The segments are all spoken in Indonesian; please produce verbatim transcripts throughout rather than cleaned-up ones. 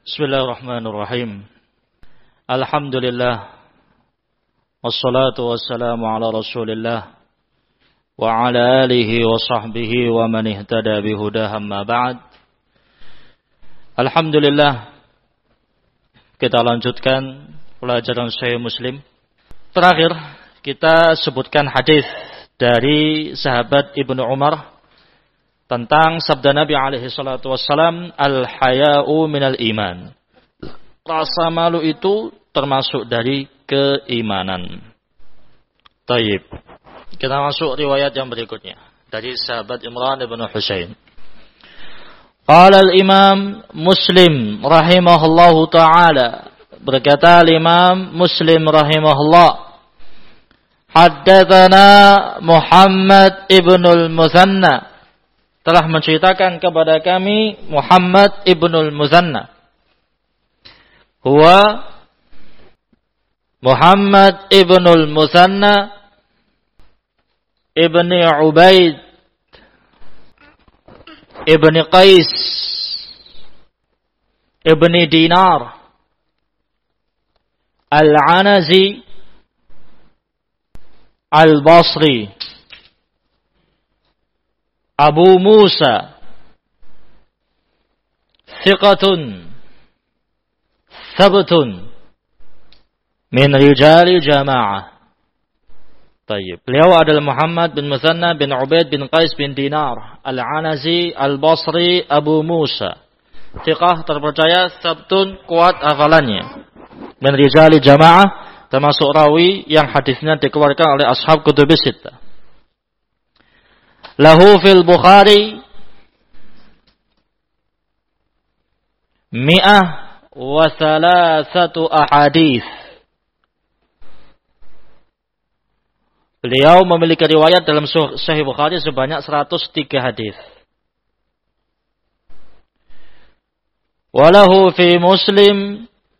Bismillahirrahmanirrahim. Alhamdulillah. Wassalatu wassalamu ala Rasulillah wa ala alihi wa sahbihi wa man ihtada bihudahu amma ba'd. Alhamdulillah. Kita lanjutkan pelajaran Sahih Muslim. Terakhir kita sebutkan hadis dari sahabat Ibnu Umar tentang sabda Nabi alaihi salatu wassalam, al-haya'u minal iman. Rasa malu itu termasuk dari keimanan. Taib. Kita masuk riwayat yang berikutnya dari sahabat Imran bin Husain. Qala al-Imam Muslim rahimahullahu taala, berkata al-Imam Muslim rahimahullah, haddatsana Muhammad ibnul Muthanna, telah menceritakan kepada kami Muhammad ibnul Muthanna. Huwa Muhammad ibnul Muthanna ibni Ubaid ibni Qais ibni Dinar Al-Anazi Al-Basri Abu Musa thiqatun thabtun min rijali jama'ah. Tayyib. Beliau adalah Muhammad bin Muthanna bin Ubaid bin Qais bin Dinar Al-Anazi Al-Basri Abu Musa. Thiqah, terpercaya, thabtun, kuat hafalannya. Min rijali jama'ah, termasuk rawi yang hadisnya dikeluarkan oleh ashab kutubus sittah. Lahu fil Bukhari mi'ah wa thalathatu ahadith. Beliau memiliki riwayat dalam Sahih Bukhari sebanyak seratus tiga hadis. Walahu fi Muslim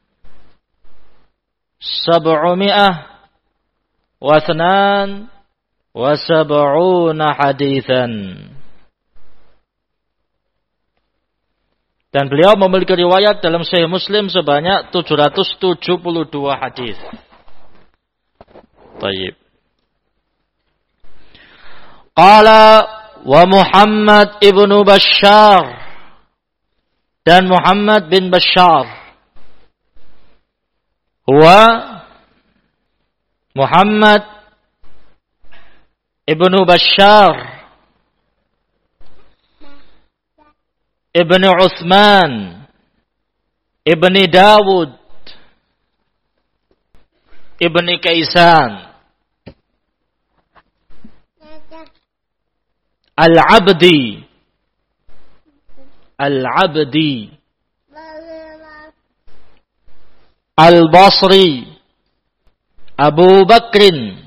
sab'umi'ah wa thnan wa sab'una hadithan. Dan beliau memiliki riwayat dalam Sahih Muslim sebanyak tujuh ratus tujuh puluh dua hadis. Tayyib. Qala wa Muhammad ibnu Bashar, dan Muhammad bin Bashar. Huwa Muhammad ibnu Bashar ibnu Uthman ibnu Dawud ibnu Kaisan Al-Abdi Al-Abdi Al-Basri Abu Bakrin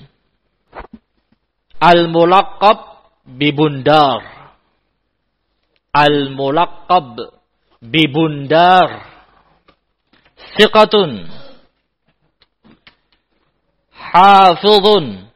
Al-Mulaqab Bibundar Al-Mulaqab Bibundar Thiqatun Hafidhun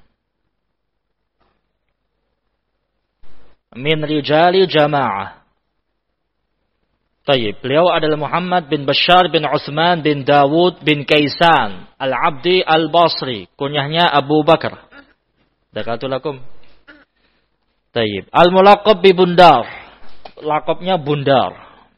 min rijali jama'ah. Tayyib. Beliau adalah Muhammad bin Bashar bin Uthman bin Dawud bin Kaisan Al-Abdi Al-Basri. Kunyahnya Abu Bakar. Dakatulakum. Tayyib. Al-Mulaqab bi Bundar. Lakabnya Bundar.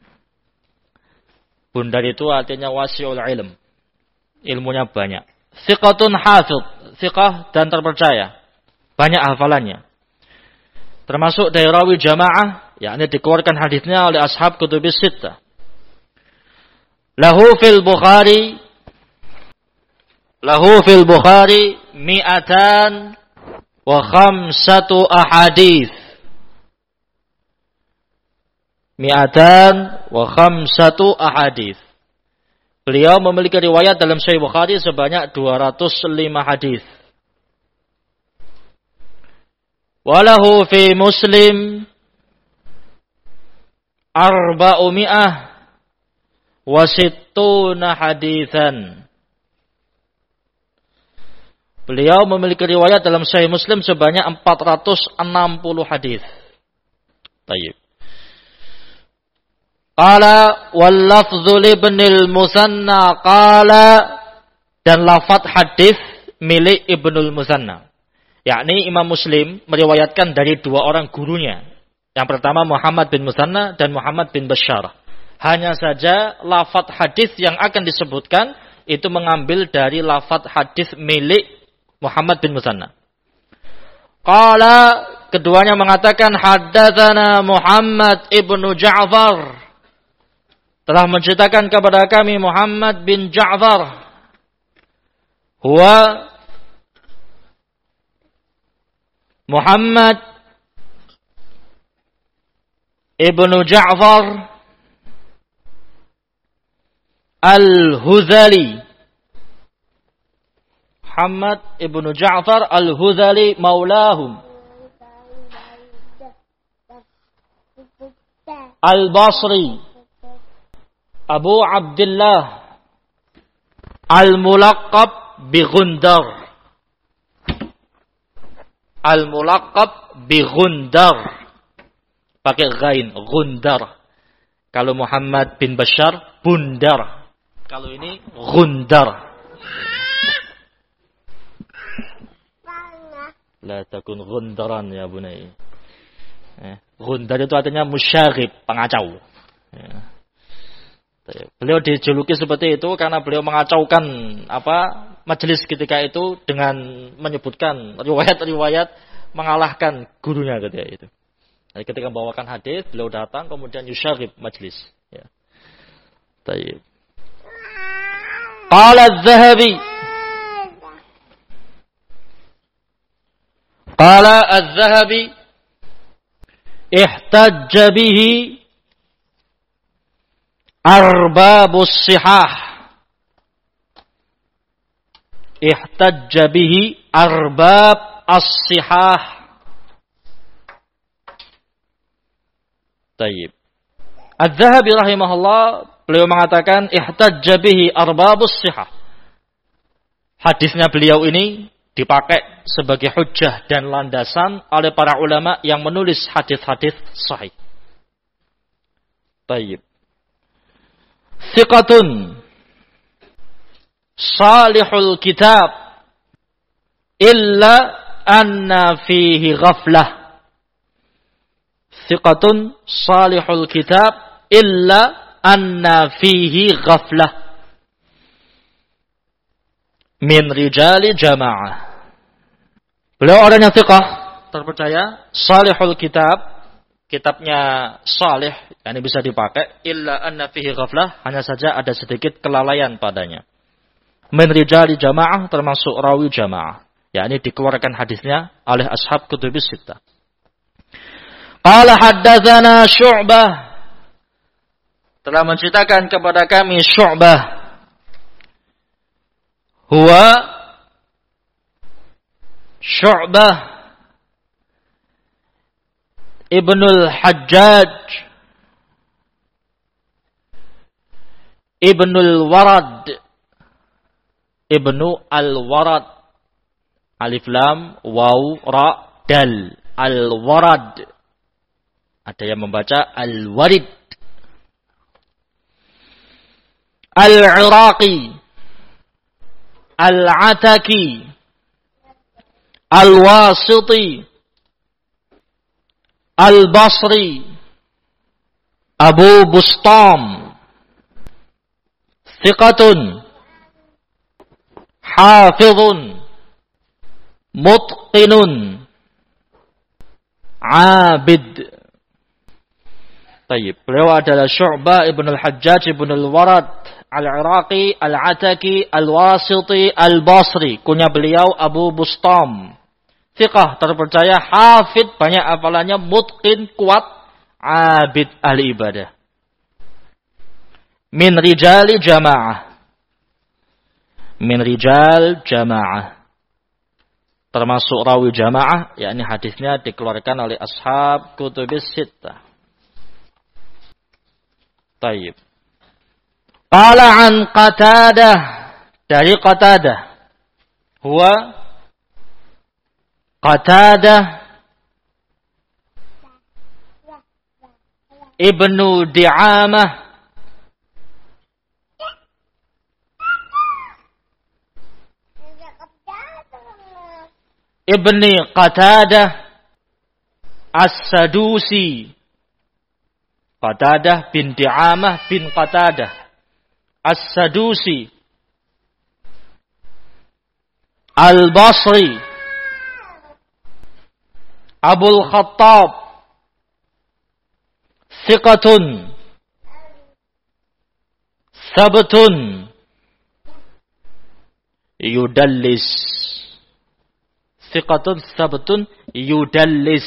Bundar itu artinya wasi'ul ilm. Ilmunya banyak. Thiqatun hafidh. Thiqah dan terpercaya. Banyak hafalannya. Termasuk dari rawi jamaah, yakni dikeluarkan hadisnya oleh ashab kutubus sittah. Lahu fil Bukhari Lahu fil Bukhari mi'atan wa khamsatu ahadith. Mi'atan wa khamsatu ahadith. Beliau memiliki riwayat dalam Sahih Bukhari sebanyak dua ratus lima hadis. Walahu fi Muslim arba'umi'ah wa sittuna hadithan. Beliau memiliki riwayat dalam Sahih Muslim sebanyak empat ratus enam puluh hadis. Tayyib. Qala wal lafdhu libnil Musanna qala, dan lafaz hadis milik Ibnul Musanna. Yakni Imam Muslim meriwayatkan dari dua orang gurunya. Yang pertama Muhammad bin Musanna dan Muhammad bin Bashar. Hanya saja lafaz hadis yang akan disebutkan itu mengambil dari lafaz hadis milik Muhammad bin Musanna. Qala, keduanya mengatakan haddatsana Muhammad ibnu Ja'far, telah menceritakan kepada kami Muhammad bin Ja'far, huwa Muhammad ibnu Ja'far Al-Huzali, Muhammad ibnu Ja'far Al-Huzali maulahum Al-Basri Abu Abdullah Al-Mulaqab bi Gundar, Al-Mulaqab bi Gundar, pakai ghain, Gundar. Kalau Muhammad bin Bashar, Bundar. Kalau ini Gundar. La takun gundaran ya bunai. Eh, Gundar itu artinya musyaghib, pengacau. Ya. Beliau dijuluki seperti itu karena beliau mengacaukan apa majelis ketika itu dengan menyebutkan riwayat-riwayat mengalahkan gurunya ketika itu. Jadi ketika membawakan hadis, beliau datang kemudian yusyaghib majelis. Ya. Tayyib. Qala Az-Zahabi, Qala Az-Zahabi, ihtajja bihi arbabus sihah. Ihtajja bihi arbab as-sihah. Tayyib. Az-Zahabi rahimahullah, beliau mengatakan ihtajja bihi arbabus sihah. Hadisnya beliau ini dipakai sebagai hujjah dan landasan oleh para ulama yang menulis hadis-hadis sahih. Tayyib. Thiqatun salihul kitab illa anna fihi ghaflah. Thiqatun salihul kitab illa anna fihi ghaflah min rijali jamaah. Beliau orang yang thiqah, terpercaya, salihul kitab, kitabnya salih, yang bisa dipakai, illa anna fihi ghaflah, hanya saja ada sedikit kelalaian padanya. Min rijali jamaah, termasuk rawi jamaah, yakni dikeluarkan hadisnya oleh ashab kutubis sittah. Qala haddatsana Syu'bah, telah menceritakan kepada kami Syu'bah, huwa Syu'bah Ibnul Hajjaj Ibnul Warad, Ibnu Al-Warad, alif lam waw ra dal, Al-Warad, ada yang membaca Al-Warid, Al-Iraqi, Al-Ataki, Al-Wasiti, Al-Basri, Abu Bustam, thiqatun, hafidhun, mutqinun, abid. Tayyib. Beliau adalah Syu'bah ibn al-Hajjaj ibn al-Warad al-Iraqi, al-Ataki, al-Wasiti, al-Basri. Kunya beliau Abu Bustam. Thiqah, terpercaya, hafid, banyak hafalannya, mutqin, kuat, abid, ahli ibadah. Min rijali jamaah. Min rijal jamaah. Termasuk rawi jamaah, yakni hadisnya dikeluarkan oleh ashab kutubis sittah. Tayyib. Qala an Qatadah, dari Qatadah. Huwa Qatadah Ibnu Di'amah, Ibni Qatadah As-Sadusi. Qatadah bin Di'amah bin Qatadah As-Sadusi Al-Basri. Abul Khattab Thiqatun Sabtun Yudallis. Thiqatun sabtun yudallis.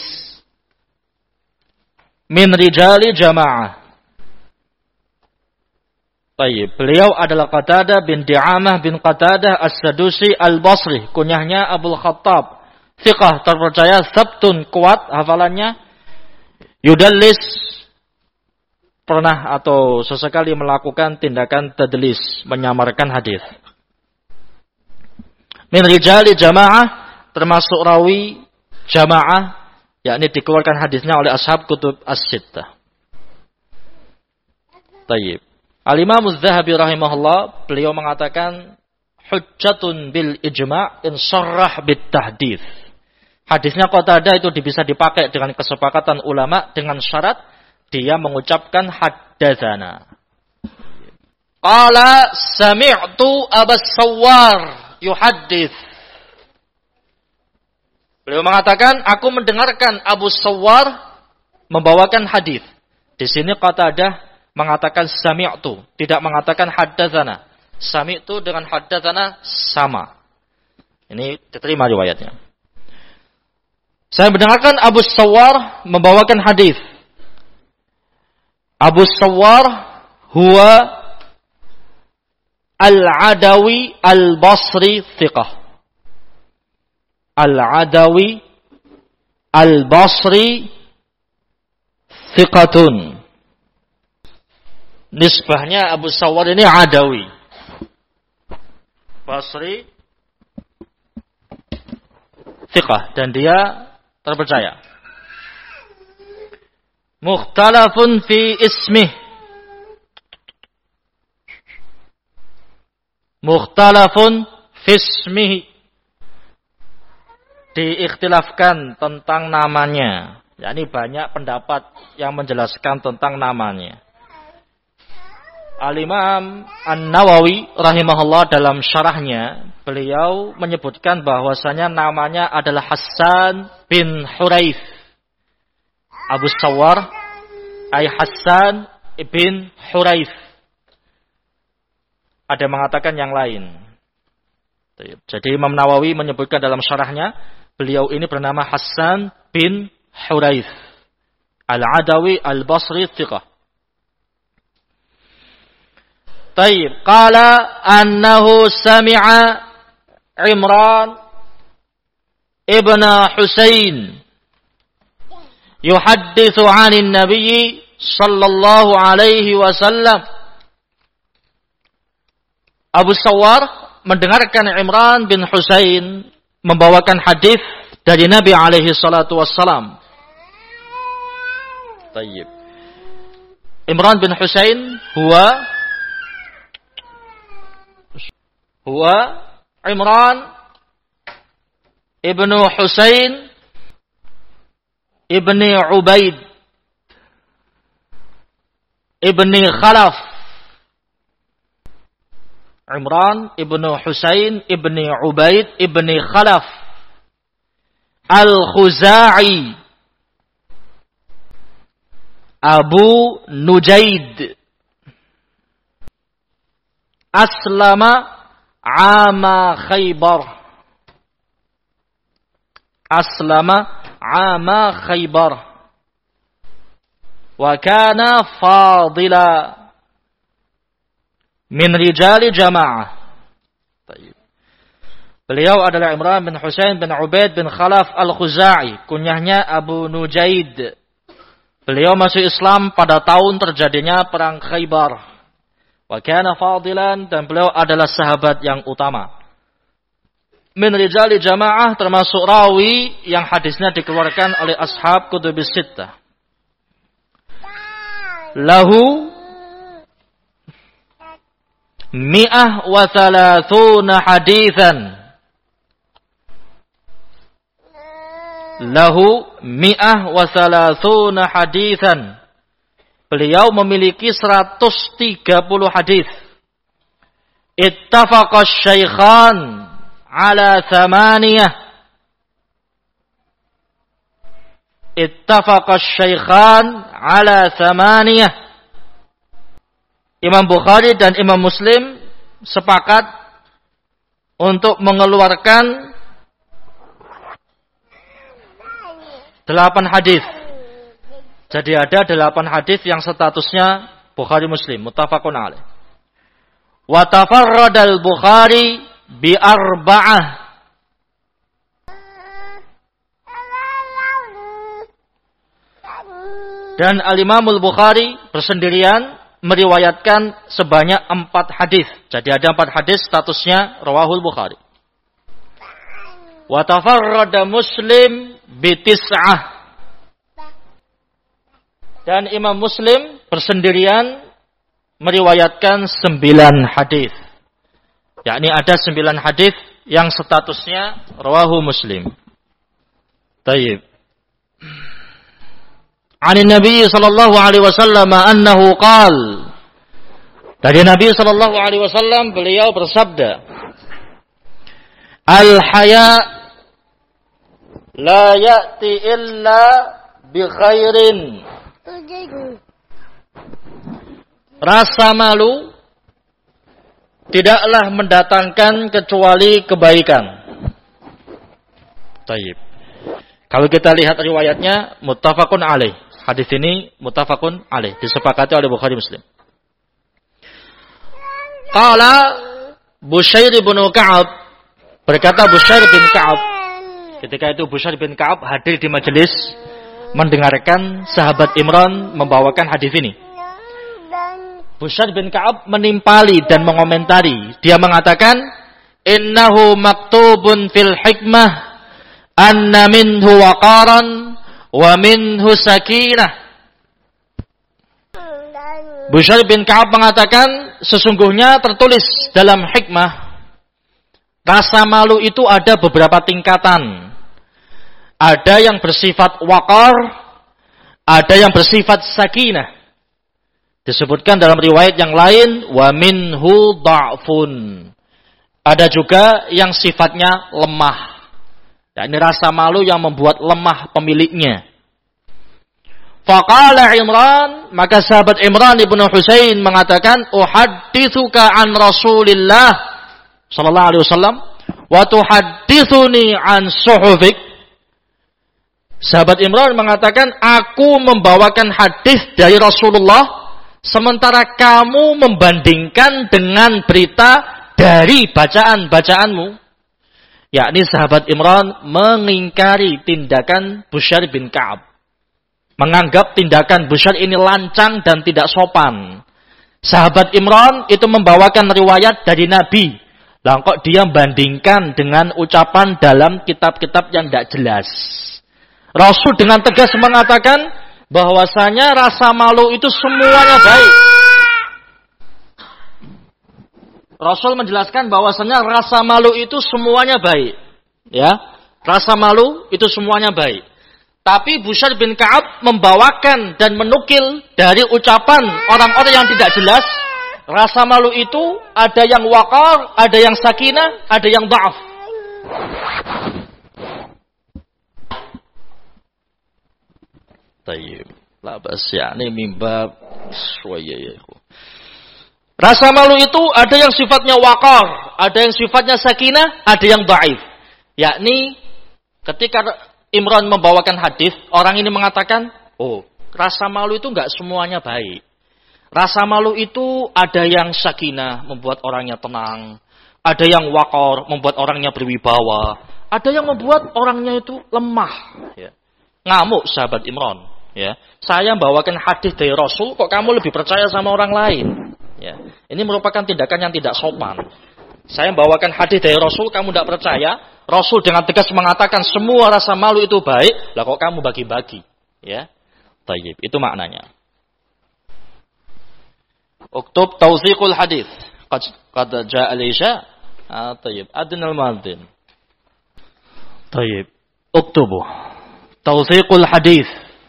Min rijali jama'ah. Baik, beliau adalah Qatadah bin Di'amah bin Qatadah As-Sadusi Al-Basri. Kunyahnya Abul Khattab. Thiqah, terpercaya. Sabtun, kuat hafalannya. Yudallis, pernah atau sesekali melakukan tindakan tadlis, menyamarkan hadis. Min rijali jama'ah, termasuk rawi jamaah, yakni dikeluarkan hadisnya oleh ashab kutub as-sittah. Tayyib. Al-Imam Az-Zahabi rahimahullah, beliau mengatakan hujjatun bil ijma' in sharrah bit tahdits. Hadisnya Qatadah itu bisa dipakai dengan kesepakatan ulama dengan syarat dia mengucapkan haddatsana. Qala sami'tu Abas Sawwar yuhaddits. Beliau mengatakan, aku mendengarkan Abu Sawwar membawakan hadis. Di sini Qatadah mengatakan sami'tu, tidak mengatakan haddatsana. Sami'tu dengan haddatsana sama. Ini diterima riwayatnya. Saya mendengarkan Abu Sawwar membawakan hadis. Abu Sawwar huwa Al-Adawi Al-Basri Thiqah. Al-Adawi Al-Basri Thiqatun. Nisbahnya Abu Sawwar ini Adawi. Basri Thiqah. Dan dia terpercaya. Mukhtalafun fi ismih. Mukhtalafun fi ismih. Diikhtilafkan tentang namanya. yakni banyak pendapat yang menjelaskan tentang namanya. Al-Imam An-Nawawi rahimahullah dalam syarahnya, beliau menyebutkan bahwasanya namanya adalah Hassan bin Huraith. Abu Sawwar ay Hassan bin Huraith. Ada mengatakan yang lain. Jadi Imam Nawawi menyebutkan dalam syarahnya, beliau ini bernama Hassan bin Huraith Al-Adawi Al-Basri Thiqah. Tayyib, qala annahu sami'a Imran ibn Husain yuhaddithu 'anil Nabi sallallahu alaihi wasallam. Abu Sawwar mendengarkan Imran bin Husain membawakan hadis dari Nabi alaihi salatu wassalam. Tayyib. Imran bin Husain huwa huwa Imran ibnu Husain ibni Ubaid ibni Khalaf. Imran ibnu Husain ibni Ubaid ibni Khalaf Al-Khuza'i Abu Nujaid Aslama Ama Khaybar Aslama Ama Khaybar wa kana fadila min rijali jama'ah. Beliau adalah Imran bin Husain bin Ubaid bin Khalaf Al-Khuza'i, kunyahnya Abu Nujaid. Beliau masuk Islam pada tahun terjadinya perang Khaybar. Wa kana fadilan, dan beliau adalah sahabat yang utama. Min rijali jama'ah, termasuk rawi yang hadisnya dikeluarkan oleh ashab kutubus sittah. lahu mi'ah wa thalathuna hadithan. Lahu mi'ah wa thalathuna hadithan. Beliau memiliki seratus tiga puluh hadis. Ittafaqa syaikhan ala thamaniyah. Ittafaqa syaikhan ala thamaniyah. Imam Bukhari dan Imam Muslim sepakat untuk mengeluarkan delapan hadis. Jadi ada delapan hadis yang statusnya Bukhari Muslim, muttafaqun alaih. Wa tafarrada al-Bukhari bi arba'ah. Dan Al-Imam Al-Bukhari bersendirian meriwayatkan sebanyak empat hadis. Jadi ada empat hadis statusnya rawahul Bukhari. Wa tafarrada Muslim bi tis'ah. Dan Imam Muslim bersendirian meriwayatkan sembilan hadis. Yakni ada sembilan hadis yang statusnya rawahu Muslim. Tayyib. An Nabi sallallahu alaihi wasallam annahu qala. Dari Nabi sallallahu alaihi wasallam beliau bersabda, Al-haya la ya'ti illa bi khairin. Rasa malu tidaklah mendatangkan kecuali kebaikan. Tayyib. Kalau kita lihat riwayatnya muttafaqun alaih. Hadis ini muttafaqun alaih, disepakati oleh Bukhari Muslim. Qala Bushair bin Ka'ab, berkata Bushair bin Ka'ab, ketika itu Bushair bin Ka'ab hadir di majelis mendengarkan sahabat Imran membawakan hadis ini. Bushair bin Ka'ab menimpali dan mengomentari. Dia mengatakan, innahu maktubun fil hikmah anna minhu waqaran wa minhu sakinah. Bushair bin Ka'ab mengatakan, sesungguhnya tertulis dalam hikmah, rasa malu itu ada beberapa tingkatan. Ada yang bersifat waqar, ada yang bersifat sakinah. Disebutkan dalam riwayat yang lain, wa minhu dha'fun. Ada juga yang sifatnya lemah. Dan ini rasa malu yang membuat lemah pemiliknya. Faqala Imran, maka sahabat Imran ibnu Husain mengatakan, uhaddithuka an Rasulillah sallallahu alaihi wasallam wa tuhaddithuni an suhufik. Sahabat Imran mengatakan, aku membawakan hadis dari Rasulullah, sementara kamu membandingkan dengan berita dari bacaan-bacaanmu. Yakni sahabat Imran mengingkari tindakan Bushair bin Ka'ab. Menganggap tindakan Bushair ini lancang dan tidak sopan. Sahabat Imran itu membawakan riwayat dari Nabi. Lah kok dia bandingkan dengan ucapan dalam kitab-kitab yang tidak jelas. Rasul dengan tegas mengatakan bahwasanya rasa malu itu semuanya baik. Rasul menjelaskan bahwasanya rasa malu itu semuanya baik. Ya, rasa malu itu semuanya baik. Tapi Bushair bin Ka'ab membawakan dan menukil dari ucapan orang-orang yang tidak jelas. Rasa malu itu ada yang waqar, ada yang sakinah, ada yang dha'af. Tayyib. La bas yani min bab syuwaya ya ikhwan. Rasa malu itu ada yang sifatnya waqar, ada yang sifatnya sakinah, ada yang dhaif. Yakni ketika Imran membawakan hadis, orang ini mengatakan, "Oh, rasa malu itu enggak semuanya baik. Rasa malu itu ada yang sakinah, membuat orangnya tenang, ada yang waqar, membuat orangnya berwibawa, ada yang membuat orangnya itu lemah." Ya. Ngamuk sahabat Imran. Ya, saya membawakan hadis dari Rasul, kok kamu lebih percaya sama orang lain? Ya, ini merupakan tindakan yang tidak sopan. Saya membawakan hadis dari Rasul, kamu tidak percaya? Rasul dengan tegas mengatakan semua rasa malu itu baik, lah kok kamu bagi-bagi? Ya, tayyib, itu maknanya. Uktub tawsiqul hadith. Qad qad jaa al-isya. Ah, tayyib. Adna al-muadzin. Tayyib. Uktubu. Tawsiqul hadith.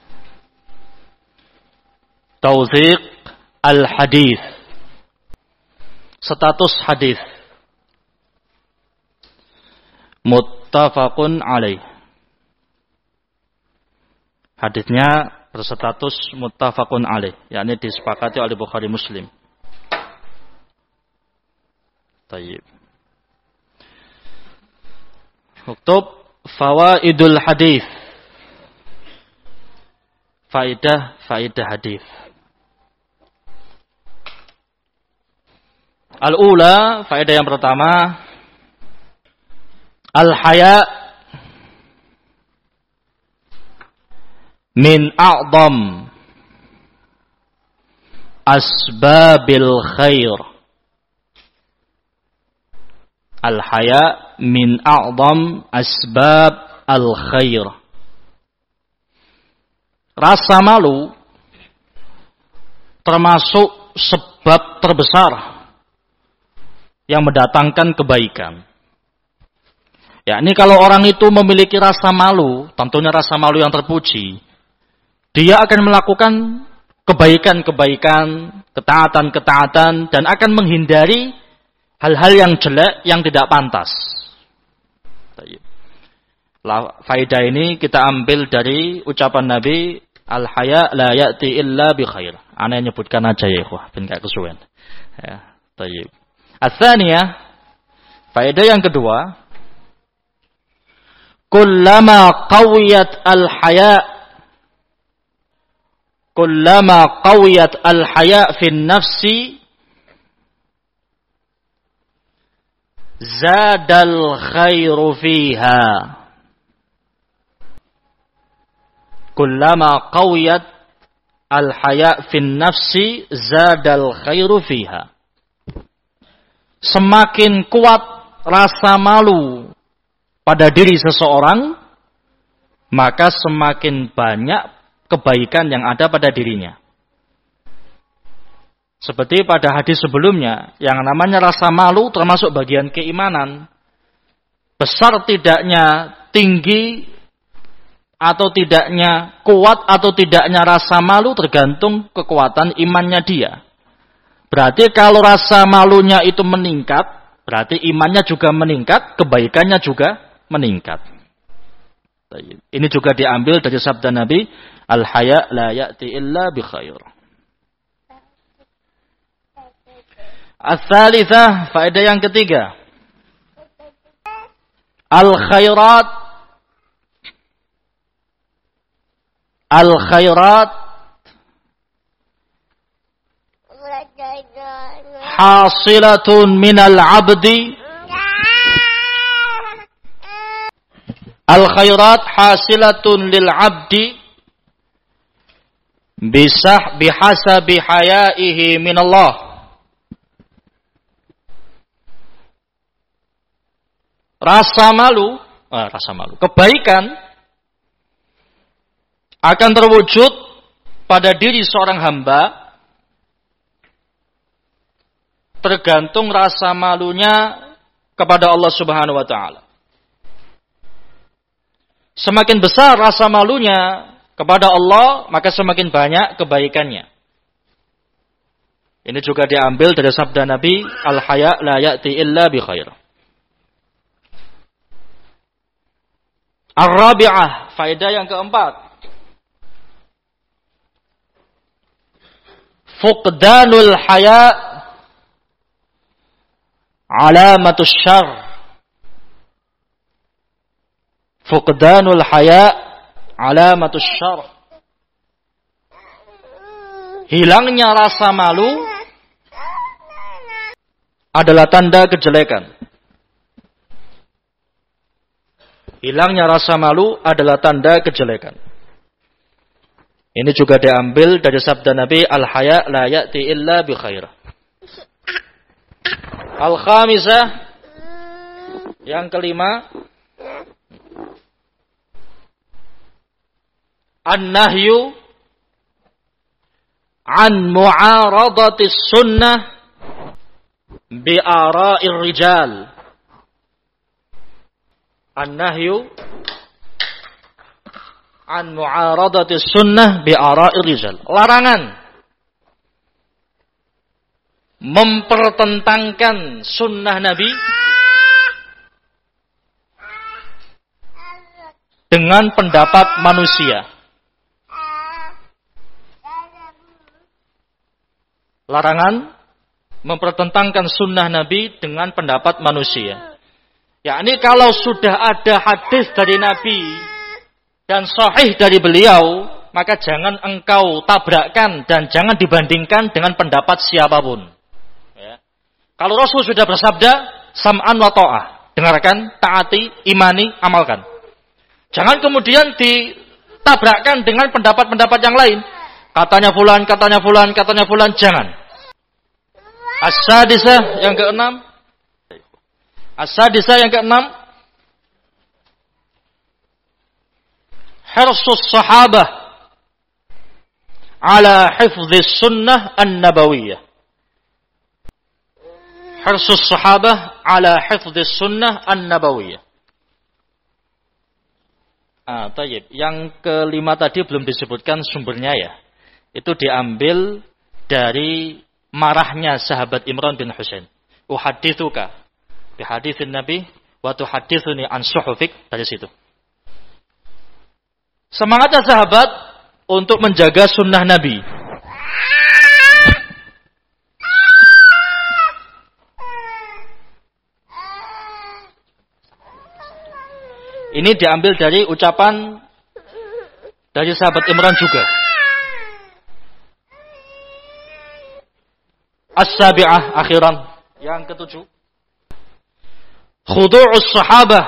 Tawsiq al-hadith. Status hadith. Muttafaqun alaih. Hadisnya berstatus muttafaqun alaih, yakni disepakati oleh Bukhari Muslim. Tayyib. Uktub fawaidul hadis. Faidah faidah hadis. Al-ula, faedah yang pertama, al-haya min a'zam asbabil khair. Al-haya min a'zam asbab al-khair. Rasa malu termasuk sebab terbesar yang mendatangkan kebaikan. Ya, ini kalau orang itu memiliki rasa malu, tentunya rasa malu yang terpuji, dia akan melakukan kebaikan-kebaikan, ketaatan-ketaatan, dan akan menghindari hal-hal yang jelek, yang tidak pantas. Faedah ini kita ambil dari ucapan Nabi, al-haya la ya'ti illa bi khair. Ana nyebutkan aja ya, ikhwah, ben gak kesuwen. Ya, tayyib. Ats-tsaniyah, faedah yang kedua, kullama qawiyat al-haya kullama qawiyat al-haya fi an-nafsi zadal khairu fiha. Kullama qawiyat al-haya fi an-nafsi zadal khairu fiha. Semakin kuat rasa malu pada diri seseorang, maka semakin banyak kebaikan yang ada pada dirinya. Seperti pada hadis sebelumnya, yang namanya rasa malu termasuk bagian keimanan. Besar tidaknya, tinggi atau tidaknya, kuat atau tidaknya rasa malu tergantung kekuatan imannya dia. Berarti kalau rasa malunya itu meningkat, berarti imannya juga meningkat, kebaikannya juga meningkat. Ini juga diambil dari sabda Nabi, al-haya la ya'ti illa bi khair. Ats-tsalitsah, faedah yang ketiga, al-khairat al-khairat hasilatun minal abdi. Al-khairat hasilatun lil abdi bisah bihasabi hayaihi minallah. Rasa malu, ah, rasa malu, kebaikan akan terwujud pada diri seorang hamba tergantung rasa malunya kepada Allah Subhanahu wa taala. Semakin besar rasa malunya kepada Allah, maka semakin banyak kebaikannya. Ini juga diambil dari sabda Nabi, al-haya la ya'ti illa bi khair. Ar-rabi'ah, faedah yang keempat, fuqdanul haya alamatus syarr. Fuqdanul haya alamatus syarr. Hilangnya rasa malu adalah tanda kejelekan. Hilangnya rasa malu adalah tanda kejelekan. Ini juga diambil dari sabda Nabi, al-haya la ya'ti illa bi khair. Al-khamisah, yang kelima, an-nahyu an mu'aradati sunnah bi ara'ir rijal. An-nahyu an mu'aradati sunnah bi ara'ir rijal. Larangan mempertentangkan sunnah Nabi dengan pendapat manusia. Larangan mempertentangkan sunnah Nabi dengan pendapat manusia. Yakni kalau sudah ada hadis dari Nabi dan sahih dari beliau, maka jangan engkau tabrakkan dan jangan dibandingkan dengan pendapat siapapun. Ya. Kalau Rasul sudah bersabda, sam'an wa ta'ah, dengarkan, taati, imani, amalkan. Jangan kemudian ditabrakkan dengan pendapat-pendapat yang lain. Katanya fulan, katanya fulan, katanya fulan, jangan. As-sadisah yang keenam. As-sadisah yang keenam. Hirsus sahabah ala hifdhis sunnah an-nabawiyah. Hirsus sahabah ala hifdhis sunnah an-nabawiyah. Ah, tayyib. Yang kelima tadi belum disebutkan sumbernya ya. Itu diambil dari marahnya sahabat Imran bin Husain. Uhadithuka bihadithin Nabi wa tuhadithuni an suhufik, dari situ. Semangatnya sahabat untuk menjaga sunnah Nabi. Ini diambil dari ucapan dari sahabat Imran juga. As-sabi'ah akhiran, yang ketujuh. Khudu'us sahabah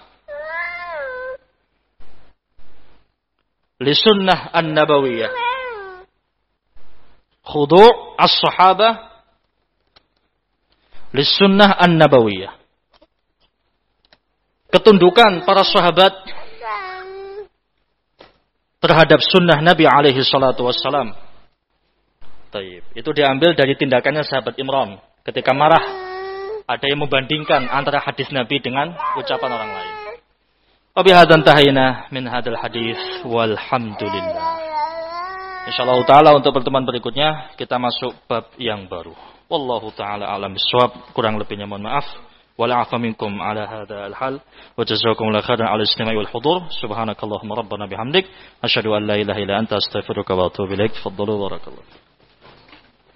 li sunnah an-nabawiyah. Khudu' as-sahabah li sunnah an-nabawiyah. Ketundukan para sahabat terhadap sunnah Nabi alaihi salatu wassalam. Taib. Itu diambil dari tindakannya sahabat Imran ketika marah. Ada yang membandingkan antara hadis Nabi dengan ucapan orang lain. Wa bihadzal tahayna min hadzal hadis walhamdulillah. Insyaallah taala untuk pertemuan berikutnya kita masuk bab yang baru. Wallahu taala alam bisawab. Kurang lebihnya mohon maaf. Wala afa minkum ala hadzal hal wa jazakumullahu khairan ala istima'i wal hudur. Subhanakallahumma rabbana bihamdik asyhadu an la ilaha illa anta astaghfiruka wa atubu ilaik. Faddalu barakallahu.